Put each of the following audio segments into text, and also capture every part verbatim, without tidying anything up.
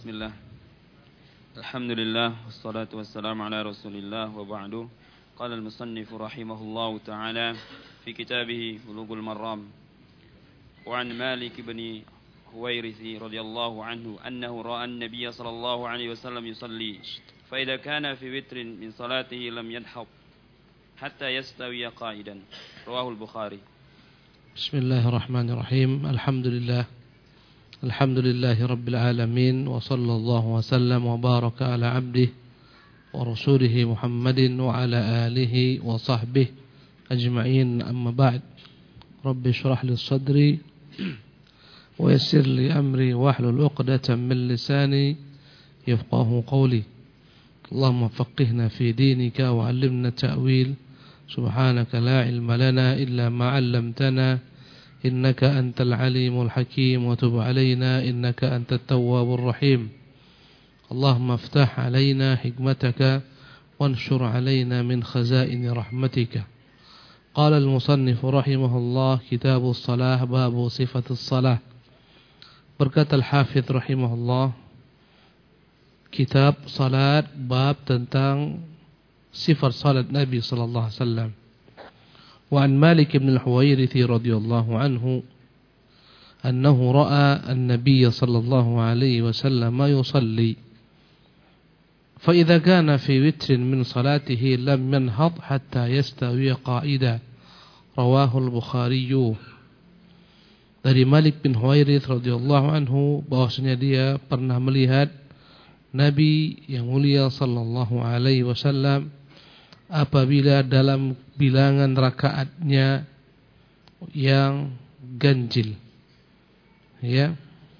Bismillah. Alhamdulillah wassalatu wassalamu ala Rasulillah wa ba'du. Qala al-musannif rahimahullahu ta'ala fi kitabih Bulughul Maram. Wa an Malik ibn Huwairith radhiyallahu anhu annahu ra'a an-nabiy sallallahu alaihi wasallam yusalli fa idza kana fi witrin min salatihi lam yanhab hatta yastawiya qa'idan. Rawahu al-Bukhari. Bismillahirrahmanirrahim. Alhamdulillah. Alhamdulillahi Rabbil Alamin. Wa sallallahu wa sallam wa baraka ala abdih wa rasulihi Muhammadin wa ala alihi wa sahbihi ajma'in, amma ba'd. Rabbi syrah li sadri wa yassir li amri wahlul uqdatan min lisani yafqahu qawli. Allahumma faqihna fi dinika wa 'allimna ta'wil. Subhanaka la ilma lana illa ma 'allamtana إنك أنت العليم الحكيم وتب علينا إنك أنت التواب الرحيم. اللهم افتح علينا حكمتك وانشر علينا من خزائن رحمتك. قال المصنف رحمه الله كتاب الصلاة باب صفة الصلاة. Berkata Al-Hafidh rahimahullah, kitab salat bab tentang sifat salat Nabi sallallahu alaihi wasallam. وعن مالك بن الحويرث رضي الله عنه أنه رأى النبي صلى الله عليه وسلم يصلي فإذا كان في وتر من صلاته لم ينهض حتى يستوي قائدا. رواه البخاري. Dari Malik bin Huwairith radhiyallahu anhu bahwasanya dia pernah melihat Nabi yang mulia sallallahu alaihi wasallam apabila dalam bilangan rakaatnya yang ganjil, ya,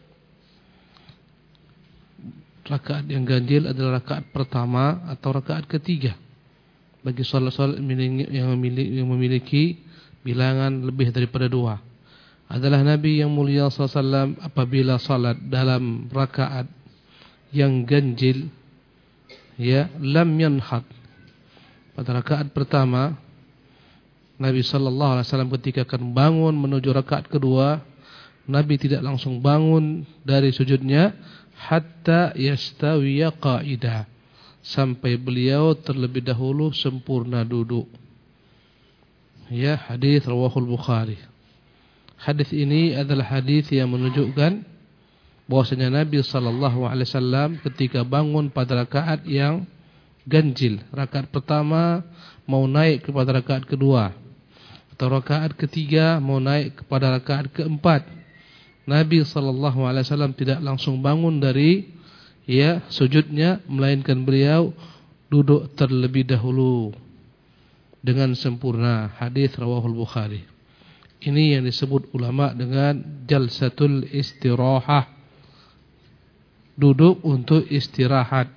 rakaat yang ganjil adalah rakaat pertama atau rakaat ketiga bagi salat-salat yang memiliki, yang memiliki bilangan lebih daripada dua. Adalah Nabi yang mulia sallallahu alaihi wasallam apabila salat dalam rakaat yang ganjil, ya, lam yanhad. Pada rakaat pertama Nabi sallallahu alaihi wasallam ketika akan bangun menuju rakaat kedua, Nabi tidak langsung bangun dari sujudnya hatta yastawiya qa'ida, sampai beliau terlebih dahulu sempurna duduk. Ya, hadis rawahul Bukhari. Hadis ini adalah hadis yang menunjukkan bahwasanya Nabi sallallahu alaihi wasallam ketika bangun pada rakaat yang ganjil, rakaat pertama mau naik kepada rakaat kedua atau rakaat ketiga mau naik kepada rakaat keempat, Nabi sallallahu alaihi wasallam tidak langsung bangun dari ya sujudnya, melainkan beliau duduk terlebih dahulu dengan sempurna. Hadis rawahul Bukhari. Ini yang disebut ulama dengan jalsatul istirahah, duduk untuk istirahat.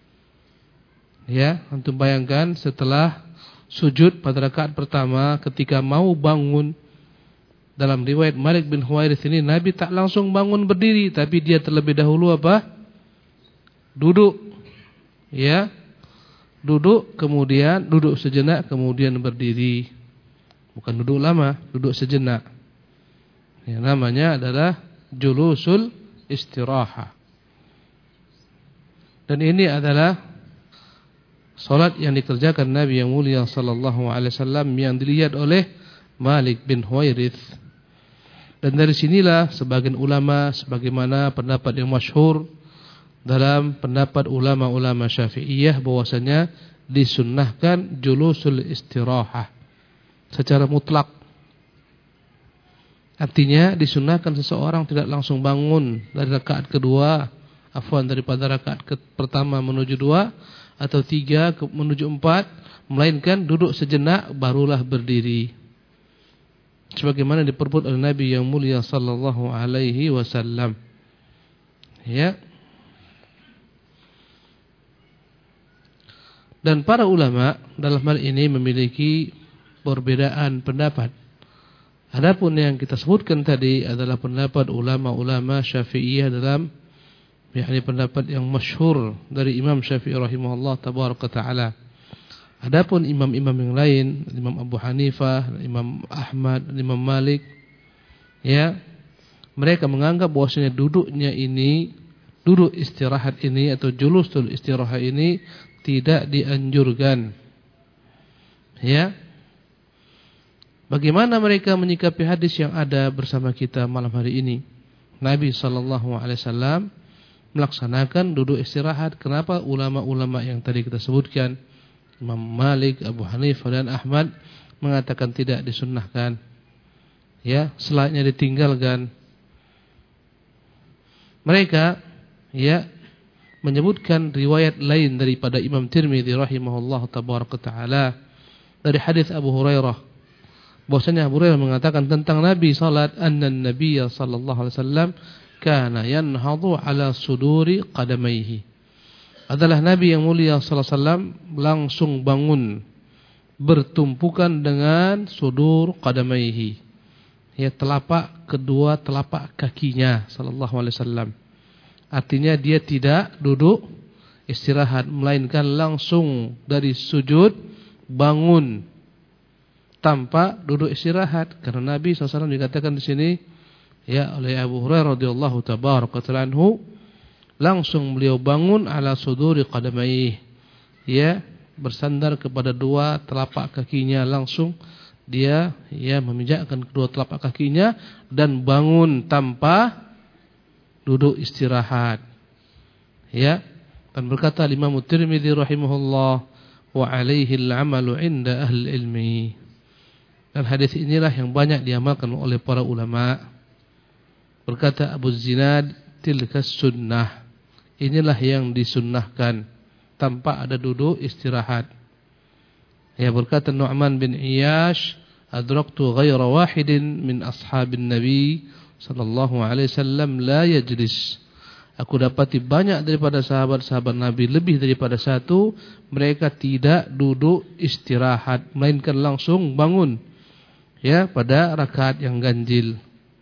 Ya, antum bayangkan setelah sujud pada rakaat pertama ketika mau bangun, dalam riwayat Malik bin Huwairith ini Nabi tak langsung bangun berdiri, tapi dia terlebih dahulu apa? Duduk. Ya. Duduk kemudian duduk sejenak kemudian berdiri. Bukan duduk lama, duduk sejenak. Ya, namanya adalah julusul istirahah. Dan ini adalah salat yang dikerjakan Nabi yang mulia sallallahu alaihi wasallam yang dilihat oleh Malik bin Huwairith. Dan dari sinilah sebagian ulama, sebagaimana pendapat yang masyhur dalam pendapat ulama-ulama Syafi'iyah, bahwasanya disunnahkan julusul istirahah secara mutlak. Artinya disunnahkan seseorang tidak langsung bangun dari rakaat kedua, afwan daripada rakaat pertama menuju dua atau tiga menuju empat, melainkan duduk sejenak barulah berdiri, sebagaimana diperbuat oleh Nabi yang mulia sallallahu alaihi wasallam. Ya. Dan para ulama dalam hal ini memiliki perbedaan pendapat. Adapun yang kita sebutkan tadi adalah pendapat ulama-ulama Syafi'iyah dalam yakni pendapat yang masyhur dari Imam Syafi'i rahimahullah tabaraka taala. Adapun imam-imam yang lain, Imam Abu Hanifah, Imam Ahmad, Imam Malik, ya, mereka menganggap bahwasanya duduknya ini duduk istirahat ini atau julusul istirahat ini tidak dianjurkan. Ya. Bagaimana mereka menyikapi hadis yang ada bersama kita malam hari ini? Nabi sallallahu alaihi wasallam melaksanakan duduk istirahat. Kenapa ulama-ulama yang tadi kita sebutkan, Imam Malik, Abu Hanifah dan Ahmad mengatakan tidak disunnahkan? Ya, selayaknya ditinggalkan. Mereka ya menyebutkan riwayat lain daripada Imam Tirmidzi rahimahullah tabaraka taala dari hadis Abu Hurairah, bahwasanya Abu Hurairah mengatakan tentang Nabi salat, anna Nabiy sallallahu alaihi wasallam kana yanhadu ala suduri qadamaihi. Adalah Nabi yang mulia sallallahu alaihi wasallam langsung bangun bertumpukan dengan sudur qadamaihi, ya telapak kedua telapak kakinya sallallahu alaihi wasallam. Artinya dia tidak duduk istirahat, melainkan langsung dari sujud bangun tanpa duduk istirahat. Karena Nabi sallallahu alaihi wasallam dikatakan di sini ya oleh Abu Hurairah radhiyallahu tabaraka anhu, langsung beliau bangun ala suduri qadamaihi, ya bersandar kepada dua telapak kakinya, langsung dia ya meminjakkan kedua telapak kakinya dan bangun tanpa duduk istirahat. Ya, dan berkata Imam Tirmidzi rahimahullah, wa alaihi al-'amalu 'inda ahli ilmi. Dan hadis inilah yang banyak diamalkan oleh para ulama. Berkata Abu Zinad, tilka sunnah. Inilah yang disunnahkan tanpa ada duduk istirahat. Ya, berkata Nu'man bin Iyash, adraktu ghaira wahidin min ashabin Nabi sallallahu alaihi wasallam la yajlis. Aku dapati banyak daripada sahabat-sahabat Nabi, lebih daripada satu, mereka tidak duduk istirahat, melainkan langsung bangun ya pada rakaat yang ganjil.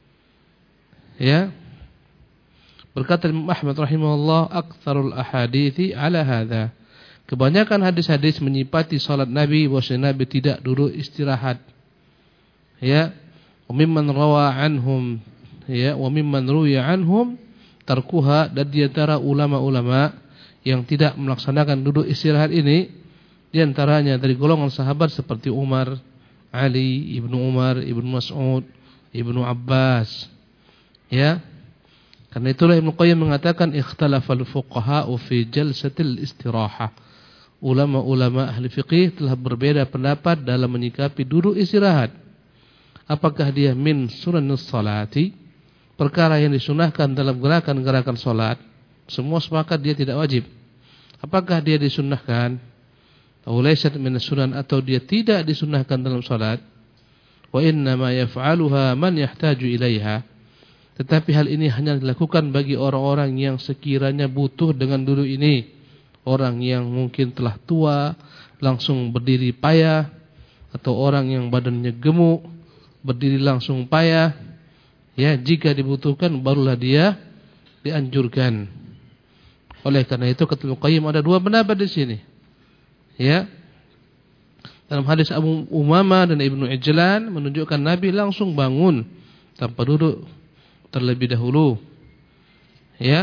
Ya. Berkata Imam Ahmad rahimahullah, aktsarul ahadithi ala hadza. Kebanyakan hadis-hadis menyipati salat Nabi, bahwasanya Nabi tidak duduk istirahat. Ya. Wa mimman rawa anhum ya wa mimman ruwiya anhum tarkuha, dan di antara ulama-ulama yang tidak melaksanakan duduk istirahat ini, di antaranya dari golongan sahabat seperti Umar, Ali, Ibnu Umar, Ibnu Mas'ud, Ibnu Abbas. Ya. Karena itulah Ibnu Qayyim mengatakan ikhtalafal fuqaha'u fi jalsatil istirahah. Ulama-ulama ahli fiqih telah berbeda pendapat dalam menyikapi duduk istirahat. Apakah dia min sunanus salati, perkara yang disunahkan dalam gerakan-gerakan salat? Semua sepakat dia tidak wajib. Apakah dia disunahkan? Atau laysat min sunan, atau dia tidak disunahkan dalam salat? Wa inna ma yaf'aluha man yahtaju ilaiha. Tetapi hal ini hanya dilakukan bagi orang-orang yang sekiranya butuh dengan duduk ini. Orang yang mungkin telah tua, langsung berdiri payah, atau orang yang badannya gemuk, berdiri langsung payah. Ya, jika dibutuhkan barulah dia dianjurkan. Oleh karena itu kata Ibnu Qayyim ada dua pendapat di sini. Ya. Dalam hadis Abu Umamah dan Ibnu Ijlan menunjukkan Nabi langsung bangun tanpa duduk terlebih dahulu. Ya.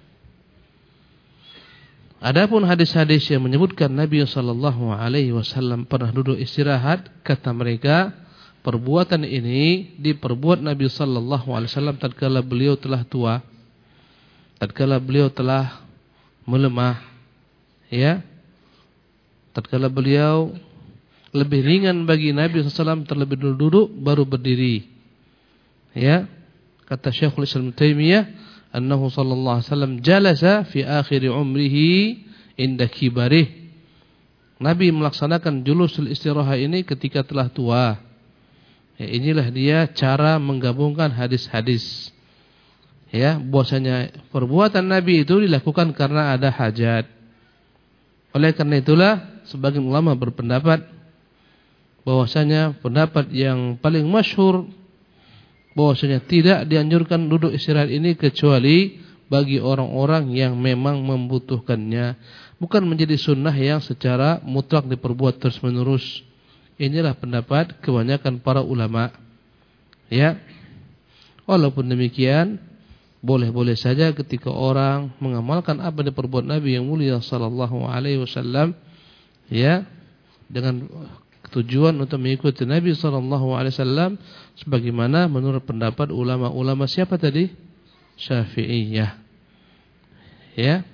Adapun hadis-hadis yang menyebutkan Nabi sallallahu alaihi wasallam pernah duduk istirahat, kata mereka, perbuatan ini diperbuat Nabi sallallahu alaihi wasallam tatkala beliau telah tua, tatkala beliau telah melemah, ya. Tatkala beliau lebih ringan bagi Nabi sallallahu alaihi wasallam terlebih dulu duduk baru berdiri. Ya. Kata Syekhul Islam Taimiyah, annahu sallallahu alaihi wasallam jalasa fi akhir umrihi inda kibarih. Nabi melaksanakan julusul istirahat ini ketika telah tua. Ya, inilah dia cara menggabungkan hadis-hadis. Ya, bahwasanya perbuatan Nabi itu dilakukan karena ada hajat. Oleh karena itulah sebagian ulama berpendapat bahwasanya pendapat yang paling masyhur bahwasanya tidak dianjurkan duduk istirahat ini kecuali bagi orang-orang yang memang membutuhkannya, bukan menjadi sunnah yang secara mutlak diperbuat terus-menerus. Inilah pendapat kebanyakan para ulama. Ya. Walaupun demikian, Boleh-boleh saja ketika orang mengamalkan apa yang diperbuat Nabi yang mulia sallallahu alaihi wasallam, ya, dengan tujuan untuk mengikuti Nabi sallallahu alaihi wasallam sebagaimana menurut pendapat ulama-ulama siapa tadi? Syafi'iyah. Ya.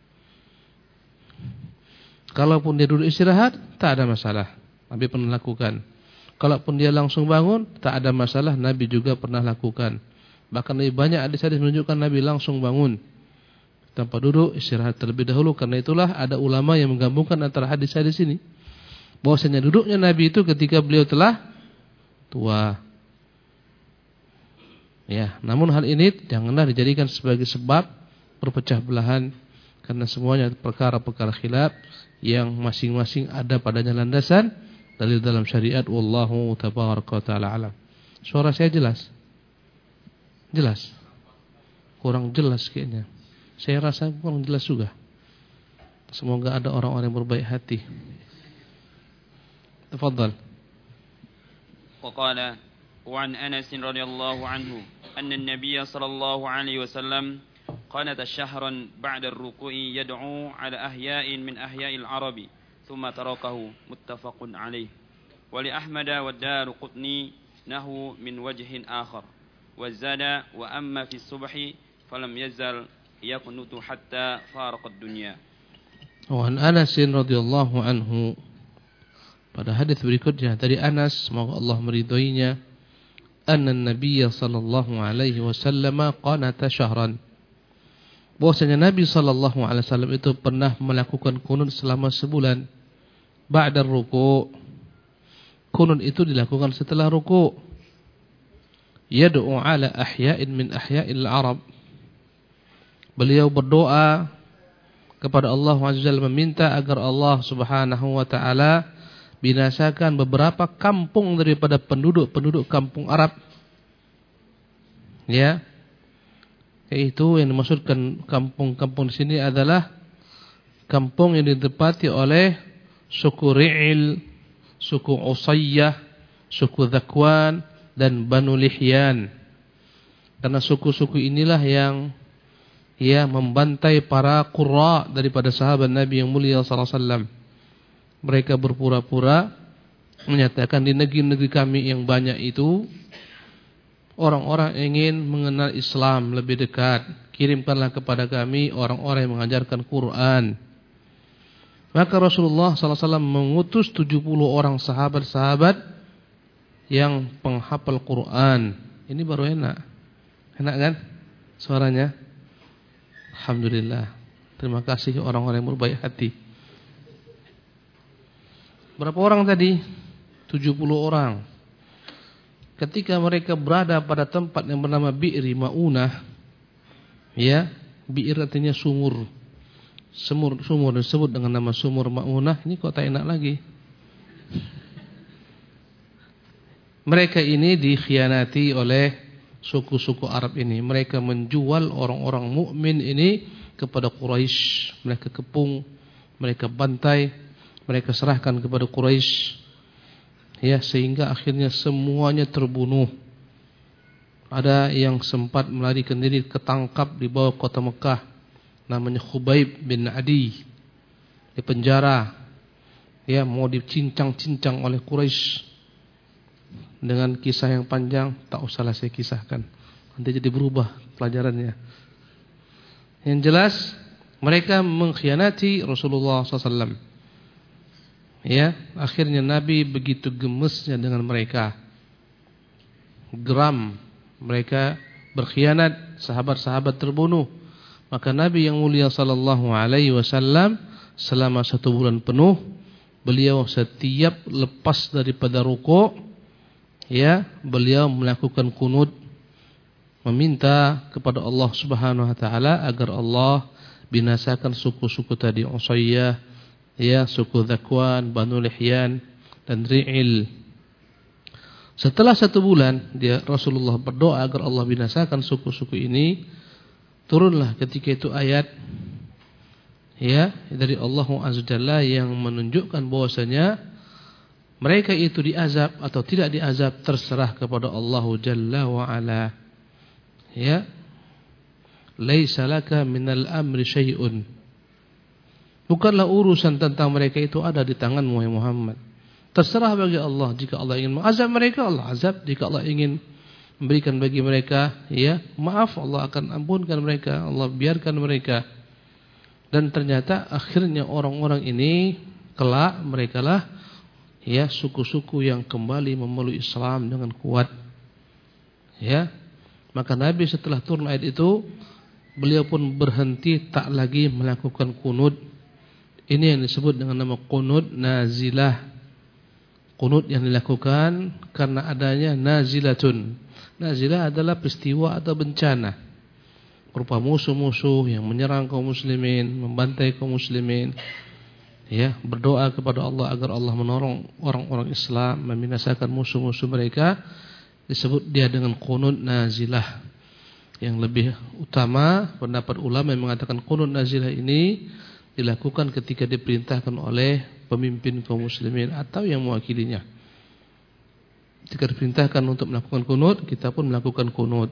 Kalaupun dia duduk istirahat, tak ada masalah. Nabi pernah lakukan. Kalaupun dia langsung bangun, tak ada masalah. Nabi juga pernah lakukan. Bahkan lebih banyak hadis-hadis menunjukkan Nabi langsung bangun tanpa duduk, istirahat terlebih dahulu. Karena itulah ada ulama yang menggabungkan antara hadis-hadis ini, bahwasanya duduknya Nabi itu ketika beliau telah tua. Ya, namun hal ini janganlah dijadikan sebagai sebab perpecah belahan, karena semuanya perkara-perkara khilaf yang masing-masing ada padanya landasan dalil dalam syariat. Wallahu tabaraka wa taala alam. Suara saya jelas? Jelas? Kurang jelas kayaknya. Saya rasa kurang jelas juga. Semoga ada orang-orang yang berbaik hati. Tafadhal. وقال وعن أنس رضي الله عنه أن النبي صلى الله عليه وسلم قنت شهرا بعد الركوع يدعو على أحياء من أحياء العرب ثم تركه متفق عليه. ولأحمد والدار قطني نحو من وجه آخر. وزاد وأما في الصبح فلم يزل يقنط حتى فارق الدنيا. وعن أنس رضي الله عنه, pada hadis berikutnya dari Anas, semoga Allah meridhoinya, anna Nabi sallallahu alaihi wasallam qanata syahran, bahwasanya Nabi sallallahu alaihi wasallam itu pernah melakukan kunut selama sebulan. Ba'da ruku', kunut itu dilakukan setelah ruku'. Yad'u ala ahya'in min ahya'il Arab, beliau berdoa kepada Allah Azza wa Jalla, meminta agar Allah Subhanahu wa taala binasakan beberapa kampung daripada penduduk-penduduk kampung Arab. Ya. Yaitu yang dimaksudkan kampung-kampung di sini adalah kampung yang ditempati oleh suku Ri'il, suku Usayyah, suku Zakwan dan Banu Lihyan. Karena suku-suku inilah yang ya membantai para qurra daripada sahabat Nabi yang mulia sallallahu alaihi wasallam. Mereka berpura-pura menyatakan di negeri-negeri kami yang banyak itu orang-orang ingin mengenal Islam lebih dekat, kirimkanlah kepada kami orang-orang yang mengajarkan Quran. Maka Rasulullah sallallahu alaihi wasallam mengutus tujuh puluh orang sahabat-sahabat yang penghafal Quran. Ini baru enak. Enak kan suaranya? Alhamdulillah. Terima kasih orang-orang yang berbaik hati. Berapa orang tadi? tujuh puluh orang. Ketika mereka berada pada tempat yang bernama Bi'ri Ma'unah, ya, Bi'ir artinya sumur. Sumur sumur disebut dengan nama sumur Ma'unah. Ini kok tak enak lagi. Mereka ini dikhianati oleh suku-suku Arab ini. Mereka menjual orang-orang mukmin ini kepada Quraisy. Mereka kepung, mereka bantai, mereka serahkan kepada Quraisy. Ya, sehingga akhirnya semuanya terbunuh. Ada yang sempat melarikan diri, ketangkap di bawah kota Mekah, namanya Khubayb bin Adi, di penjara. Ya, mau dicincang-cincang oleh Quraisy. Dengan kisah yang panjang, tak usahlah saya kisahkan, nanti jadi berubah pelajarannya. Yang jelas, mereka mengkhianati Rasulullah sallallahu alaihi wasallam. Ya, akhirnya Nabi begitu gemesnya dengan mereka. Geram, mereka berkhianat, sahabat-sahabat terbunuh. Maka Nabi yang mulia sallallahu alaihi wasallam selama satu bulan penuh, beliau setiap lepas daripada rukuk, ya, beliau melakukan kunut, meminta kepada Allah Subhanahu wa taala agar Allah binasakan suku-suku tadi, Usayyah, ya, suku Zakwan, Banu Lihyan dan Ri'il. Setelah satu bulan dia Rasulullah berdoa agar Allah binasakan suku-suku ini. Turunlah ketika itu ayat, ya, dari Allah Azza wa Jalla yang menunjukkan bahwasanya mereka itu diazab atau tidak diazab terserah kepada Allah Jalla wa Ala. Ya. laisa laka minal amri syai'un. Bukanlah urusan tentang mereka itu ada di tanganmu wahai Muhammad. Terserah bagi Allah, jika Allah ingin mengazab mereka, Allah azab. Jika Allah ingin memberikan bagi mereka, ya, maaf, Allah akan ampunkan mereka, Allah biarkan mereka. Dan ternyata akhirnya orang-orang ini kelak merekalah, ya, suku-suku yang kembali memeluk Islam dengan kuat. Ya. Maka Nabi setelah turun ayat itu, beliau pun berhenti, tak lagi melakukan qunut. Ini yang disebut dengan nama qunut nazilah. Qunut yang dilakukan karena adanya nazilatun. Nazilah adalah peristiwa atau bencana, berupa musuh-musuh yang menyerang kaum muslimin, membantai kaum muslimin. Ya, berdoa kepada Allah agar Allah menolong orang-orang Islam, membinasakan musuh-musuh mereka. Disebut dia dengan qunut nazilah. Yang lebih utama, pendapat ulama yang mengatakan qunut nazilah ini dilakukan ketika diperintahkan oleh pemimpin kaum muslimin atau yang mewakilinya. Jika diperintahkan untuk melakukan qunut, kita pun melakukan qunut.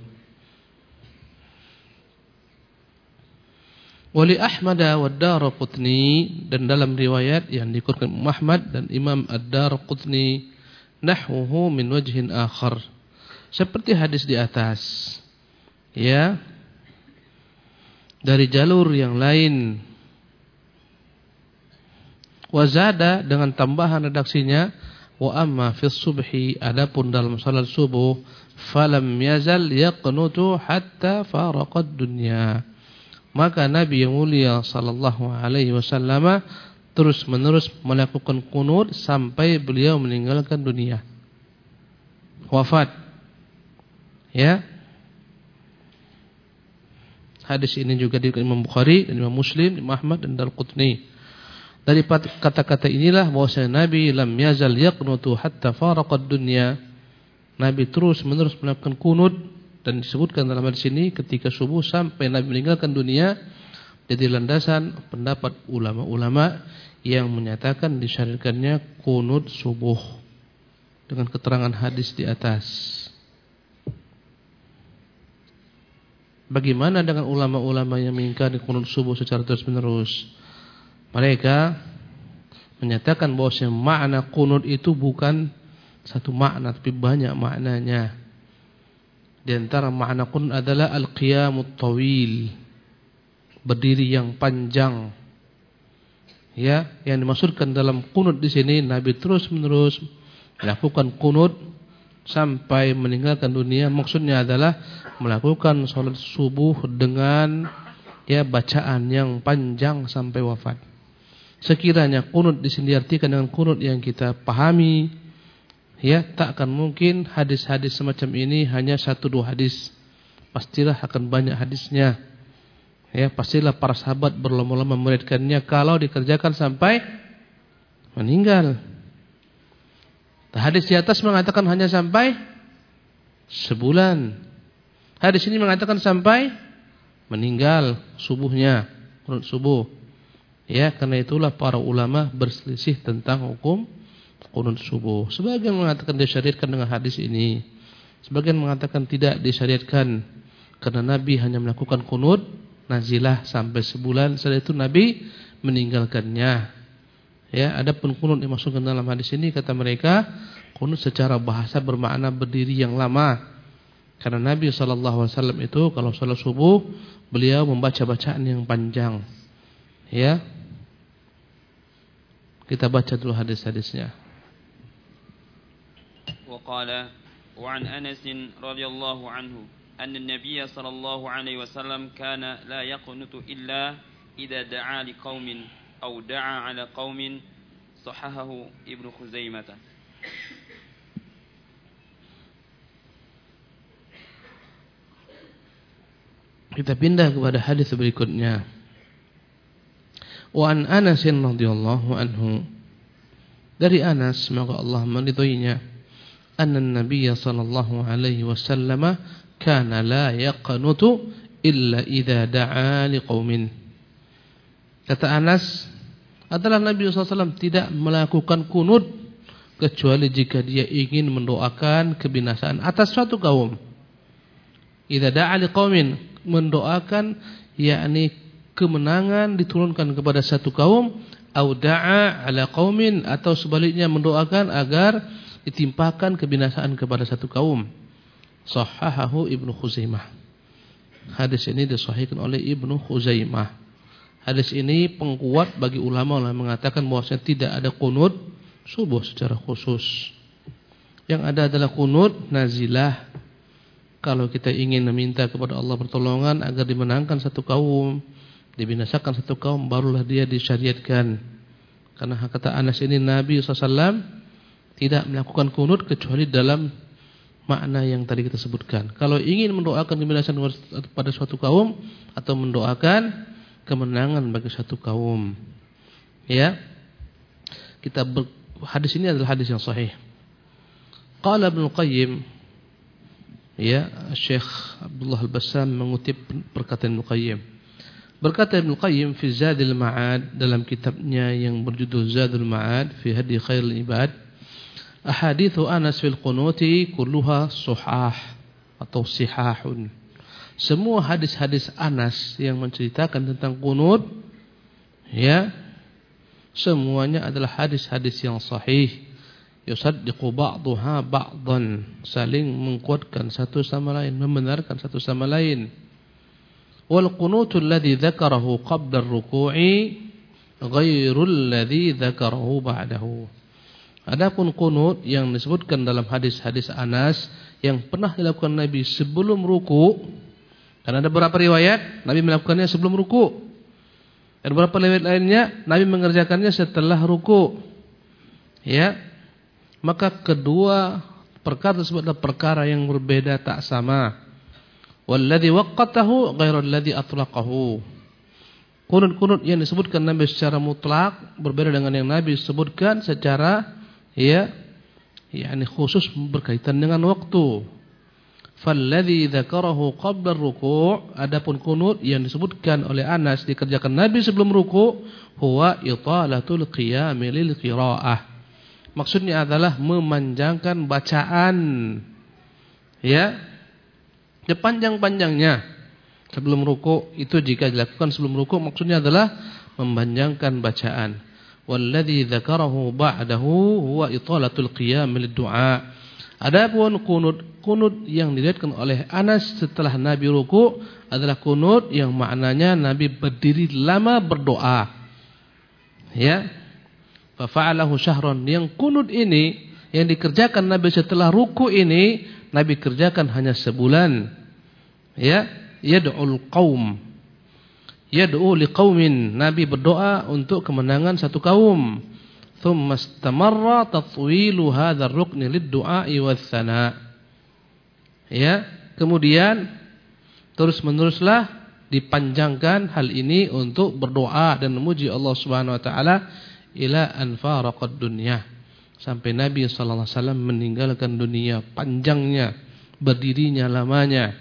Wali Ahmad wa Ad-Darqutni, dan dalam riwayat yang dikutip Imam Ahmad dan Imam Ad-Darqutni, nahwuhu min wajhin akhar, seperti hadis di atas, ya, dari jalur yang lain. Wazada, dengan tambahan redaksinya, wa amma fis subhi, adapun dalam salat subuh, falam yazal yaqnutu hatta faraqad dunya. Maka Nabi yang mulia sallallahu alaihi wasallam terus menerus melakukan qunut sampai beliau meninggalkan dunia, wafat. Ya. Hadis ini juga diriwayatkan Imam Bukhari dan Imam Muslim, Imam Ahmad dan Darqutni. Dari kata-kata inilah bahwasanya Nabi lam yazal yaqnutu hatta faraqad dunya. Nabi terus menerus melakukan qunut, dan disebutkan dalam hadis ini ketika subuh sampai Nabi meninggalkan dunia. Jadi landasan pendapat ulama-ulama yang menyatakan disyariatkannya qunut subuh dengan keterangan hadis di atas. Bagaimana dengan ulama-ulama yang mengingkari qunut subuh secara terus-menerus? Mereka menyatakan bahwa makna qunut itu bukan satu makna, tapi banyak maknanya. Di antara makna qunut adalah al-qiyamut tawil, berdiri yang panjang. Ya, yang dimaksudkan dalam qunut di sini, Nabi terus-menerus melakukan qunut sampai meninggalkan dunia. Maksudnya adalah melakukan salat subuh dengan, ya, bacaan yang panjang sampai wafat. Sekiranya qunut di sini diartikan dengan qunut yang kita pahami, ya, tak akan mungkin hadis-hadis semacam ini hanya satu dua hadis. Pastilah akan banyak hadisnya. Ya, pastilah para sahabat berlama-lama memuridkannya kalau dikerjakan sampai meninggal. Hadis di atas mengatakan hanya sampai sebulan. Hadis ini mengatakan sampai meninggal subuhnya, qunut subuh. Ya, karena itulah para ulama berselisih tentang hukum qunut subuh. Sebagian mengatakan disyariatkan dengan hadis ini, sebagian mengatakan tidak disyariatkan karena Nabi hanya melakukan qunut nazilah sampai sebulan, setelah itu Nabi meninggalkannya. Ya, adapun qunut dimaksudkan dalam hadis ini, kata mereka, qunut secara bahasa bermakna berdiri yang lama. Karena Nabi sallallahu alaihi wasallam itu kalau salat subuh beliau membaca bacaan yang panjang. Ya. Kita baca dulu hadis-hadisnya. وقال وعن أنس رضي الله عنه أن النبي صلى الله عليه وسلم كان لا يقنط إلا إذا دعا لقوم أو دعا على قوم صححه ابن خزيمة. Kita pindah kepada hadis berikutnya. Wa an Anas radhiyallahu anhu, dari Anas semoga Allah meridhoinya, anna Nabiy sallallahu alaihi wasallam kana la yaqnutu illa idza da'a liqaumin. Kata Anas, adalah Nabi sallallahu alaihi wasallam tidak melakukan qunut kecuali jika dia ingin mendoakan kebinasaan atas suatu kaum. Idza da'a liqaumin, mendoakan yakni kemenangan diturunkan kepada satu kaum, au da'a ala qaumin, atau sebaliknya mendoakan agar ditimpakan kebinasaan kepada satu kaum. Sahahahu Ibnu Khuzaimah. Hadis ini disahihkan oleh Ibnu Khuzaimah. Hadis ini pengkuat bagi ulama yang mengatakan bahwasanya tidak ada qunut subuh secara khusus. Yang ada adalah qunut nazilah. Kalau kita ingin meminta kepada Allah pertolongan agar dimenangkan satu kaum, dibinasakan satu kaum, barulah dia disyariatkan. Karena kata Anas ini, Nabi shallallahu alaihi wasallam tidak melakukan qunut kecuali dalam makna yang tadi kita sebutkan. Kalau ingin mendoakan kebinasakan pada suatu kaum atau mendoakan kemenangan bagi satu kaum, ya, kita ber, hadis ini adalah hadis yang sahih. Qala Ibnu Qayyim, ya, Syekh Abdullah Al-Bassam mengutip perkataan Ibnu Qayyim. Berkata Ibnu Qayyim fi Zadul Ma'ad, dalam kitabnya yang berjudul Zadul Ma'ad fi Hadi Khairul Ibad, ahadithu Anas fil qunuti kulluha suhah atau sihahun. Semua hadis-hadis Anas yang menceritakan tentang qunut, ya, semuanya adalah hadis-hadis yang sahih. Yusaddiqu ba'daha ba'dan, saling menguatkan satu sama lain, membenarkan satu sama lain. Wal qunutul ladzi dzakarahu qabla ar-ruku'i ghairul ladzi dzakarahu ba'dahu. Adapun qunut yang disebutkan dalam hadis-hadis Anas yang pernah dilakukan Nabi sebelum ruku, karena ada beberapa riwayat Nabi melakukannya sebelum ruku, dan beberapa riwayat lainnya Nabi mengerjakannya setelah ruku, ya, maka kedua perkara tersebut adalah perkara yang berbeda, tak sama. Walladzi waqqatahu ghairal ladzi atlaqahu. Qunut-qunut yang disebutkan Nabi secara mutlak berbeda dengan yang Nabi sebutkan secara, ya, yakni khusus berkaitan dengan waktu. Falladzi dzakarahu qabla ar-ruku', adapun qunut yang disebutkan oleh Anas dikerjakan Nabi sebelum ruku', huwa italatul qiyam lil qiraah. Maksudnya adalah memanjangkan bacaan, ya, sepanjang-panjangnya sebelum ruku'. Itu jika dilakukan sebelum ruku', maksudnya adalah memanjangkan bacaan. Walladzi dzakarahu ba'dahu huwa italatul qiyam lid du'a. Adapun qunut, qunut yang diriwayatkan oleh Anas setelah Nabi ruku' adalah qunut yang maknanya Nabi berdiri lama berdoa, ya. Fa fa'alahu syahron, yang qunut ini yang dikerjakan Nabi setelah ruku' ini Nabi kerjakan hanya sebulan, ya. Yad'ul qaum, yad'u liqaumin, Nabi berdoa untuk kemenangan satu kaum. Thumma istamarra tatwilu hadzal rukni lid-du'a'i wath-thana'. Ya, kemudian terus-meneruslah dipanjangkan hal ini untuk berdoa dan memuji Allah Subhanahu wa taala ila an faraqad dunya, sampai Nabi sallallahu alaihi wasallam meninggalkan dunia, panjangnya berdirinya lamanya.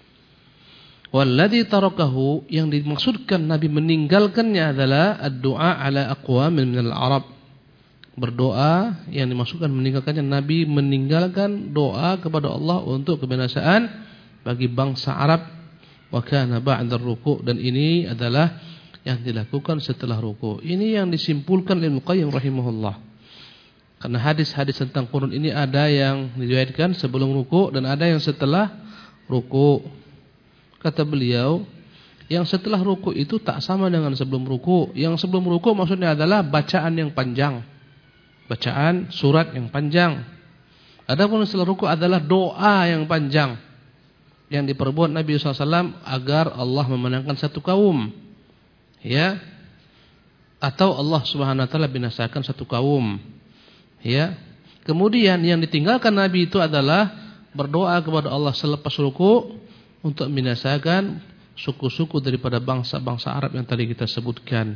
Walladzi tarakahu, yang dimaksudkan Nabi meninggalkannya adalah ad-du'a ala aqwamin minal arab. Berdoa yang dimaksudkan meninggalkannya, Nabi meninggalkan doa kepada Allah untuk kebinasaan bagi bangsa Arab. Wa kana ba'da ruku', dan ini adalah yang dilakukan setelah ruku'. Ini yang disimpulkan oleh Ibnu Qayyim rahimahullah. Karena hadis-hadis tentang qunut ini ada yang diriwayatkan sebelum ruku' dan ada yang setelah ruku'. Kata beliau, yang setelah ruku' itu tak sama dengan sebelum ruku'. Yang sebelum ruku' maksudnya adalah bacaan yang panjang, bacaan surat yang panjang. Adapun setelah ruku' adalah doa yang panjang yang diperbuat Nabi shallallahu alaihi wasallam agar Allah memenangkan satu kaum, ya, atau Allah Subhanahu wa taala binasakan satu kaum, ya. Kemudian yang ditinggalkan Nabi itu adalah berdoa kepada Allah selepas ruku' untuk binasakan suku-suku daripada bangsa-bangsa Arab yang tadi kita sebutkan.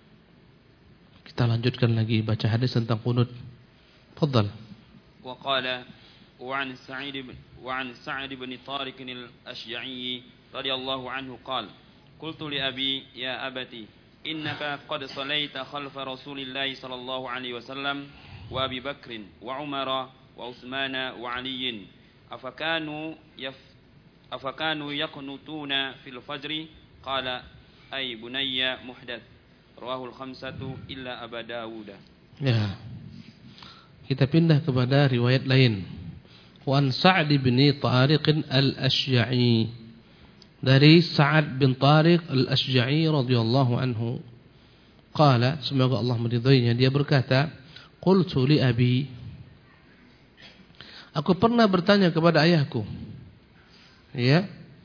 Kita lanjutkan lagi baca hadis tentang qunut. Fadhal. Wa qala wa 'an Sa'id wa 'an Sa'id bin Tariq al-Ashja'i radhiyallahu anhu qala qultu li abi ya abati innaka qad salaita khalfa Rasulillahi sallallahu alaihi wasallam wa Abi Bakr wa Umar wa Utsman wa Ali afakanu yaf afakanu yaqnutuna fil fajri qala ay bunayya muhdath rawahul khamsatu illa Abu Dawud. Ya. Kita pindah kepada riwayat lain. Wa an Sa'd bin Tariq al-Ashja'i. Dari Sa'ad bin Tariq al-Ashja'i radhiyallahu anhu. Qala, semoga Allah meridainya, dia berkata, qultu li abi. Aku pernah bertanya kepada ayahku. Ya.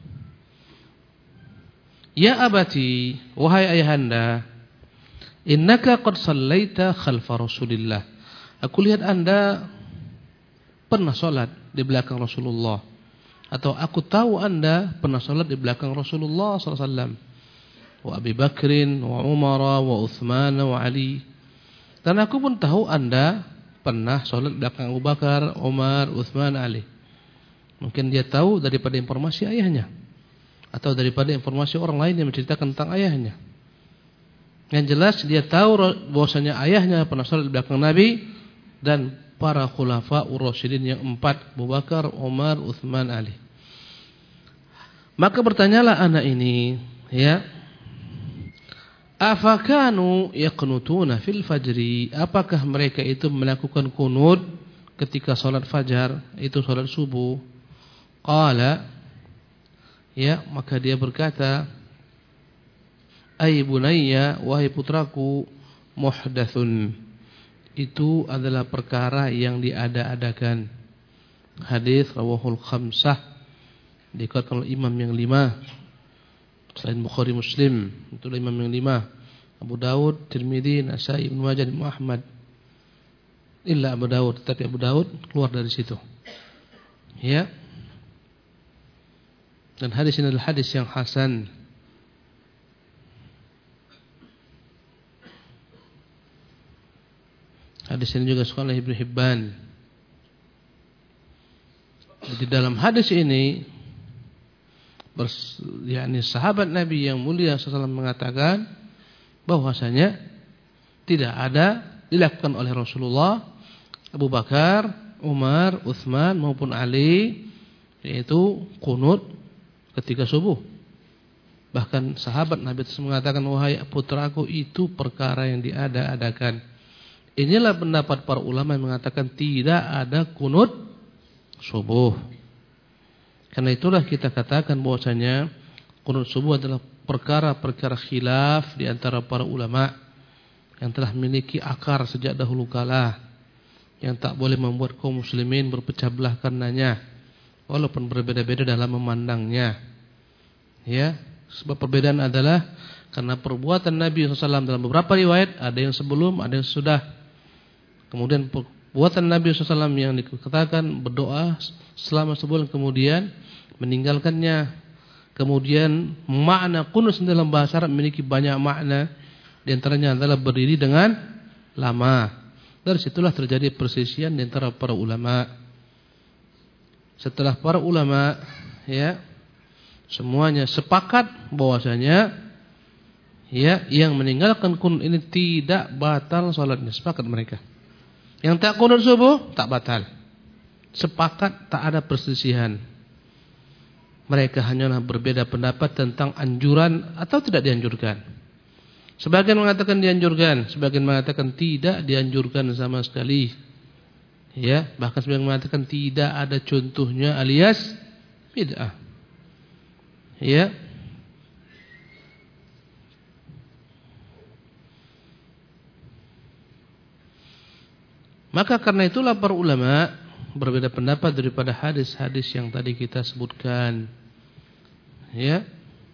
Ya abati, wahai ayahanda, innaka qad sallaita khalfa Rasulillah. Aku lihat Anda pernah salat di belakang Rasulullah, atau aku tahu Anda pernah salat di belakang Rasulullah sallallahu alaihi wasallam, wa Abi Bakrin wa Umar wa Uthman wa Ali. Dan aku pun tahu Anda pernah salat di belakang Abu Bakar, Umar, Uthman, Ali. Mungkin dia tahu daripada informasi ayahnya, atau daripada informasi orang lain yang menceritakan tentang ayahnya. Yang jelas dia tahu bahwasanya ayahnya pernah salat di belakang Nabi dan para khulafa ur-rasyidin yang empat, Abu Bakar, Umar, Uthman, Ali. Maka bertanyalah anak ini, ya, afakanu yaqnutuna fil fajri, apakah mereka itu melakukan kunut ketika salat fajar, itu salat subuh? Qala, ya, maka dia berkata, ay bunayya, wahai putraku, muhdathun, itu adalah perkara yang diada-adakan. Hadis rawahul khamsah, dikatakan oleh imam yang lima selain Bukhari Muslim, itu imam yang lima, Abu Dawud, Tirmidzi, Nasai, Ibnu Majah, Imam Ahmad, illa Abu Dawud, tapi Abu Dawud keluar dari situ. Ya. Dan hadis ini adalah hadis yang hasan. Hadis ini juga disukai oleh Ibnu Hibban. Di dalam hadis ini, bers, yakni sahabat Nabi yang mulia sallallahu alaihi wasallam mengatakan bahwasanya tidak ada dilakukan oleh Rasulullah, Abu Bakar, Umar, Uthman maupun Ali, yaitu kunut ketika subuh. Bahkan sahabat Nabi mengatakan, wahai putraku, itu perkara yang diada-adakan. Inilah pendapat para ulama yang mengatakan tidak ada kunut subuh. Karena itulah kita katakan bahwasanya kunut subuh adalah perkara-perkara khilaf di antara para ulama yang telah memiliki akar sejak dahulu kala, yang tak boleh membuat kaum muslimin berpecah belah karenanya, walaupun berbeda-beda dalam memandangnya. Ya, sebab perbedaan adalah karena perbuatan Nabi shallallahu alaihi wasallam dalam beberapa riwayat ada yang sebelum, ada yang sesudah. Kemudian perbuatan Nabi shallallahu alaihi wasallam yang dikatakan berdoa selama sebulan kemudian meninggalkannya. Kemudian makna qunut dalam bahasa Arab memiliki banyak makna, di antaranya adalah berdiri dengan lama. Dari situlah terjadi perselisihan di antara para ulama. Setelah para ulama, ya, semuanya sepakat bahwasanya, ya, yang meninggalkan kunut ini tidak batal salatnya. Sepakat mereka. Yang tak kunut subuh tak batal. Sepakat, tak ada perselisihan. Mereka hanyalah berbeda pendapat tentang anjuran atau tidak dianjurkan. Sebagian mengatakan dianjurkan, sebagian mengatakan tidak dianjurkan sama sekali. Ya, bahkan sebagian mengatakan tidak ada contohnya alias bid'ah. Ya. Maka karena itulah para ulama berbeda pendapat daripada hadis-hadis yang tadi kita sebutkan. Ya.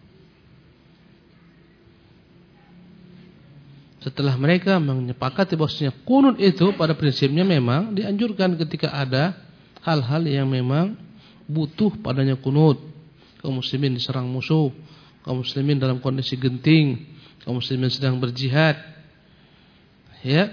Setelah mereka menyepakati bahwasanya kunut itu pada prinsipnya memang dianjurkan ketika ada hal-hal yang memang butuh padanya kunut. Kaum muslimin diserang musuh, kaum muslimin dalam kondisi genting, kaum muslimin sedang berjihad. Ya.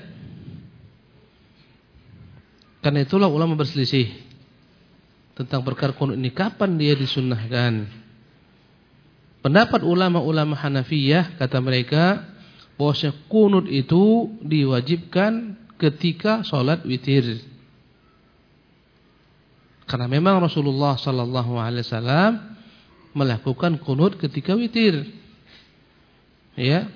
Karena itulah ulama berselisih tentang perkara kunut ini, kapan dia disunnahkan. Pendapat ulama-ulama Hanafiyah, kata mereka, bahwasanya kunut itu diwajibkan ketika sholat witir. Karena memang Rasulullah sallallahu alaihi wasallam melakukan kunut ketika witir. Ya.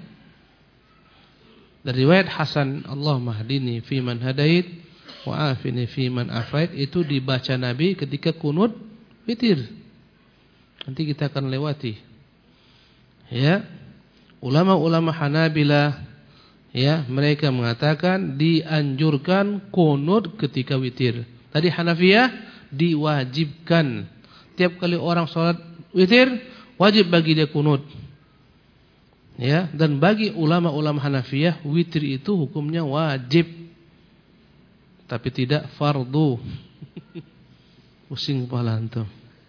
Dari riwayat Hasan, Allahumma hdini fi man hadait wa afini fi man afait, itu dibaca Nabi ketika kunut witir. Nanti kita akan lewati. Ya. Ulama-ulama Hanabilah, ya, mereka mengatakan dianjurkan kunut ketika witir. Tadi Hanafiyah diwajibkan. Tiap kali orang sholat witir wajib bagi dia kunut. Ya, dan bagi ulama-ulama Hanafiyah witir itu hukumnya wajib, tapi tidak fardu. Pusing kepala antum.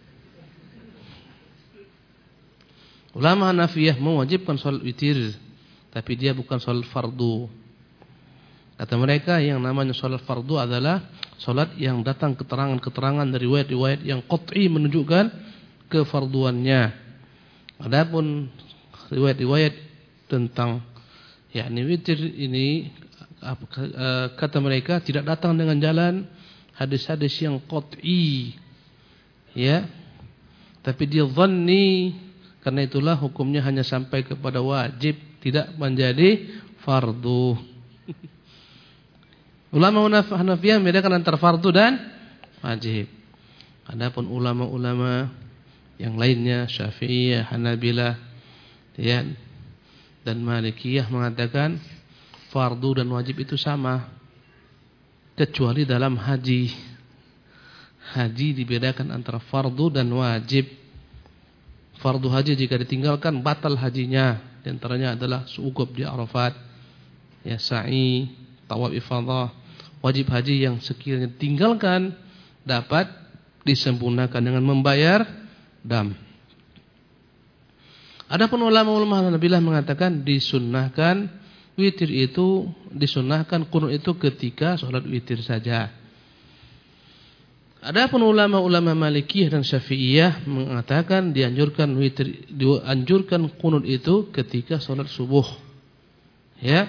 Ulama Hanafiyah mewajibkan salat witir, tapi dia bukan salat fardu. Kata mereka yang namanya salat fardu adalah salat yang datang keterangan-keterangan dari riwayat-riwayat yang qat'i menunjukkan kefarduannya. Adapun riwayat-riwayat tentang yakni witir ini, kata mereka, tidak datang dengan jalan hadis-hadis yang qat'i, ya, tapi dia dhanni. Karena itulah hukumnya hanya sampai kepada wajib, tidak menjadi fardu. Ulama Hanafiyah membedakan antara fardu dan wajib. Adapun ulama-ulama yang lainnya, Syafi'iyah, Hanabilah, ya, dan Malikiyah mengatakan fardu dan wajib itu sama, kecuali dalam haji. Haji dibedakan antara fardu dan wajib. Fardu haji jika ditinggalkan batal hajinya. Di antaranya adalah su'uqub di Arafat, ya, sa'i, tawaf ifadah. Wajib haji yang sekiranya tinggalkan dapat disempurnakan dengan membayar dam. Adapun ulama-ulama Hanabilah mengatakan disunnahkan witir itu, disunnahkan kunut itu ketika sholat witir saja. Adapun ulama-ulama Malikiyah dan Syafi'iyah mengatakan dianjurkan witir, dianjurkan kunut itu ketika sholat subuh. Ya.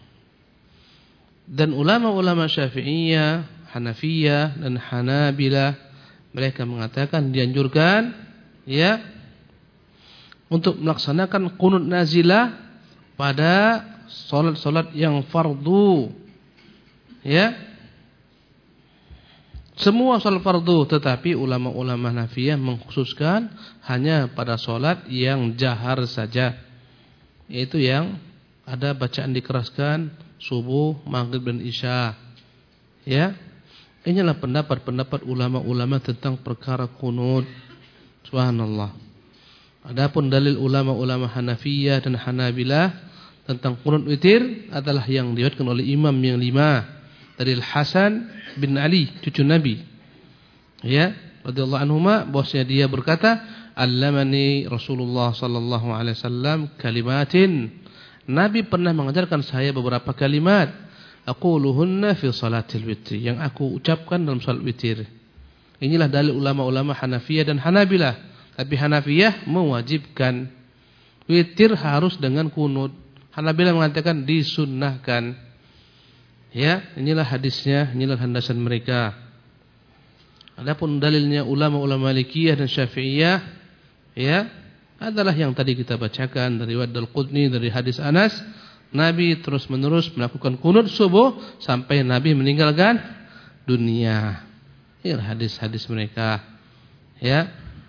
Dan ulama-ulama Syafi'iyah, Hanafiyah dan Hanabilah mereka mengatakan dianjurkan, ya, untuk melaksanakan kunut nazilah pada sholat-sholat yang fardu. Ya. Semua sholat fardu, tetapi ulama-ulama Hanafiyah mengkhususkan hanya pada sholat yang jahar saja, yaitu yang ada bacaan dikeraskan, subuh, maghrib dan isya. Ya, inilah pendapat-pendapat ulama-ulama tentang perkara kunut. Subhanallah. Adapun dalil ulama-ulama Hanafiyah dan Hanabilah tentang kunut witir adalah yang diriwayatkan oleh imam yang lima. Dari Hasan bin Ali, cucu Nabi, ya, radhiyallahu anhuma, bahwasanya dia berkata, "Allamani Rasulullah sallallahu alaihi wasallam kalimatin." Nabi pernah mengajarkan saya beberapa kalimat, aquluhunna fi salatil witr, yang aku ucapkan dalam salat witir. Inilah dalil ulama-ulama Hanafiyah dan Hanabilah. Tapi Hanafiyah mewajibkan witir harus dengan kunut. Hanabilah mengatakan disunnahkan. Ya, inilah hadisnya, inilah landasan mereka. Adapun dalilnya ulama-ulama Malikiyah dan Syafi'iyah, ya, adalah yang tadi kita bacakan dari riwayat Al-Qudni dari hadis Anas, Nabi terus-menerus melakukan kunut subuh sampai Nabi meninggalkan dunia. Inilah hadis-hadis mereka. Ya.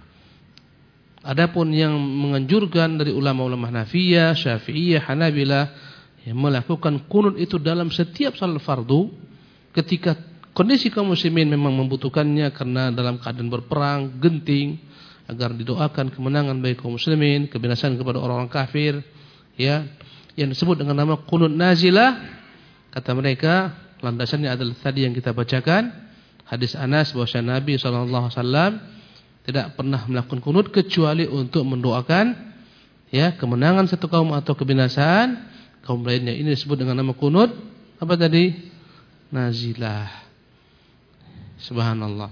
Adapun yang menganjurkan dari ulama-ulama Hanafiyah, Syafi'iyah, Hanabilah yang melakukan kunut itu dalam setiap salat fardu ketika kondisi kaum muslimin memang membutuhkannya karena dalam keadaan berperang, genting, agar didoakan kemenangan bagi kaum muslimin, kebinasan kepada orang-orang kafir, ya, yang disebut dengan nama kunut nazilah. Kata mereka landasannya adalah tadi yang kita bacakan, hadis Anas bahwa Nabi sallallahu alaihi wasallam tidak pernah melakukan kunut kecuali untuk mendoakan, ya, kemenangan satu kaum atau kebinasaan kaum lainnya. Ini disebut dengan nama kunut apa tadi? Nazilah. Subhanallah.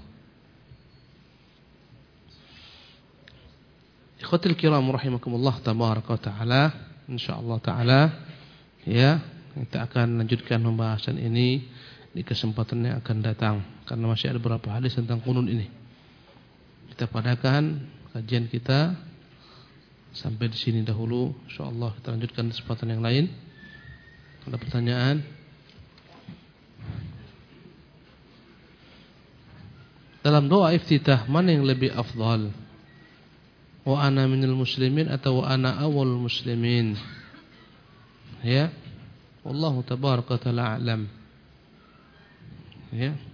Ikhwatul kiram rahimakumullah tabaraka wa taala. Insyaallah taala, ya, kita akan lanjutkan pembahasan ini di kesempatan yang akan datang karena masih ada beberapa hadis tentang kunut ini. Kita padakan kajian kita Sampai di sini dahulu, insyaallah kita lanjutkan di kesempatan yang lain. Ada pertanyaan? Dalam doa iftitah mana yang lebih afdal? Wa ana minal muslimin atau wa ana awwalul muslimin? Ya. Wallahu tabaraka taala a'lam. Ya.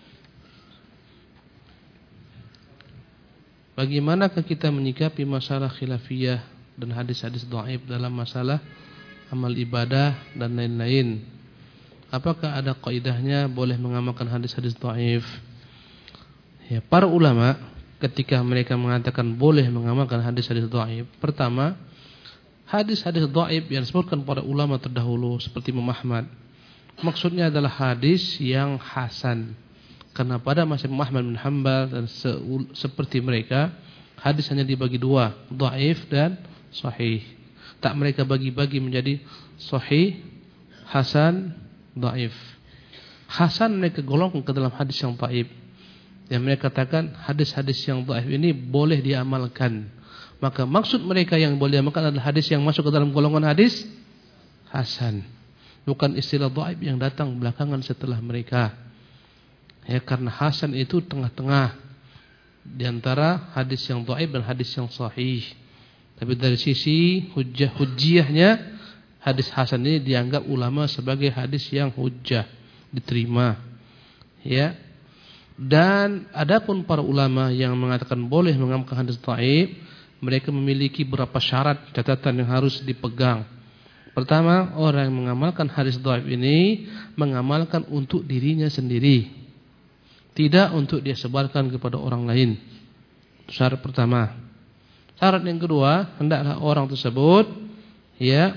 Bagaimanakah kita menyikapi masalah khilafiyah dan hadis-hadis dhaif dalam masalah amal ibadah dan lain-lain? Apakah ada kaidahnya boleh mengamalkan hadis-hadis dhaif? Ya, para ulama ketika mereka mengatakan boleh mengamalkan hadis-hadis dhaif, pertama, hadis-hadis dhaif yang disebutkan para ulama terdahulu seperti Imam Ahmad, maksudnya adalah hadis yang hasan. Karena pada masa Imam Ahmad bin Hanbal dan se seperti mereka, hadis hanya dibagi dua, dhaif dan sahih. Tak mereka bagi-bagi menjadi sahih, hasan, dhaif. Hasan mereka golongkan ke dalam hadis yang dhaif. Yang mereka katakan hadis-hadis yang dhaif ini boleh diamalkan. Maka maksud mereka yang boleh diamalkan adalah hadis yang masuk ke dalam golongan hadis hasan. Bukan istilah dhaif yang datang belakangan setelah mereka. Ya, karena hasan itu tengah-tengah di antara hadis yang dhaif dan hadis yang sahih. Tapi dari sisi hujjah hujjiyahnya, hadis hasan ini dianggap ulama sebagai hadis yang hujjah, diterima. Ya. Dan adapun para ulama yang mengatakan boleh mengamalkan hadis dhaif, mereka memiliki beberapa syarat catatan yang harus dipegang. Pertama, orang yang mengamalkan hadis dhaif ini mengamalkan untuk dirinya sendiri, tidak untuk dia sebarkan kepada orang lain. Syarat pertama. Syarat yang kedua, hendaklah orang tersebut ya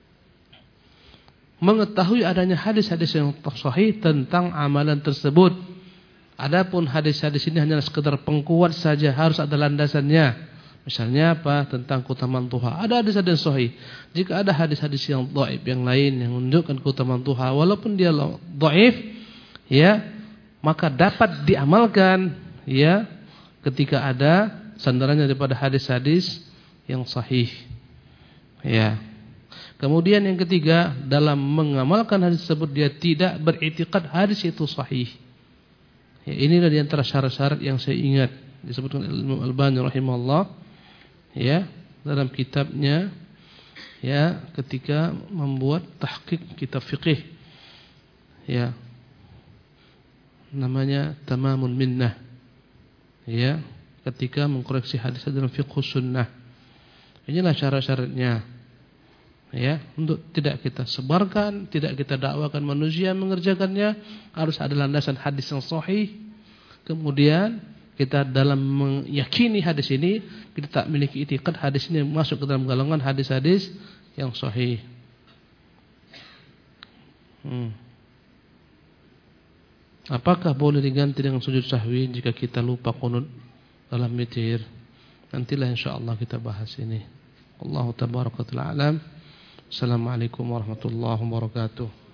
mengetahui adanya hadis-hadis yang sahih tentang amalan tersebut. Adapun hadis-hadis ini hanya sekedar pengkuat saja, harus ada landasannya. Misalnya apa? Tentang keutamaan duha. Ada hadis-hadis sahih. Jika ada hadis-hadis yang dhaif yang lain yang menunjukkan keutamaan duha, walaupun dia dhaif, ya, maka dapat diamalkan, ya, ketika ada sandarannya daripada hadis-hadis yang sahih. Ya. Kemudian yang ketiga, dalam mengamalkan hadis tersebut dia tidak beriktikad hadis itu sahih. Ya, inilah di antara syarat-syarat yang saya ingat disebutkan Imam Al-Albani rahimahullah, ya, dalam kitabnya, ya, ketika membuat tahqiq kitab fiqih, ya, namanya Tamamul Minnah, ya, ketika mengkoreksi hadis dalam fiqh sunnah. Inilah syarat-syaratnya, ya, untuk tidak kita sebarkan, tidak kita dakwakan manusia mengerjakannya, harus ada landasan hadis yang sahih. Kemudian kita dalam meyakini hadis ini, kita tak memiliki i'tiqad hadis ini masuk ke dalam golongan hadis-hadis yang sahih. Hmm. Apakah boleh diganti dengan sujud sahwi jika kita lupa qunut dalam witir? Nantilah insyaallah kita bahas ini. Allahu tabaraka wa ta'ala alam. Assalamualaikum warahmatullahi wabarakatuh.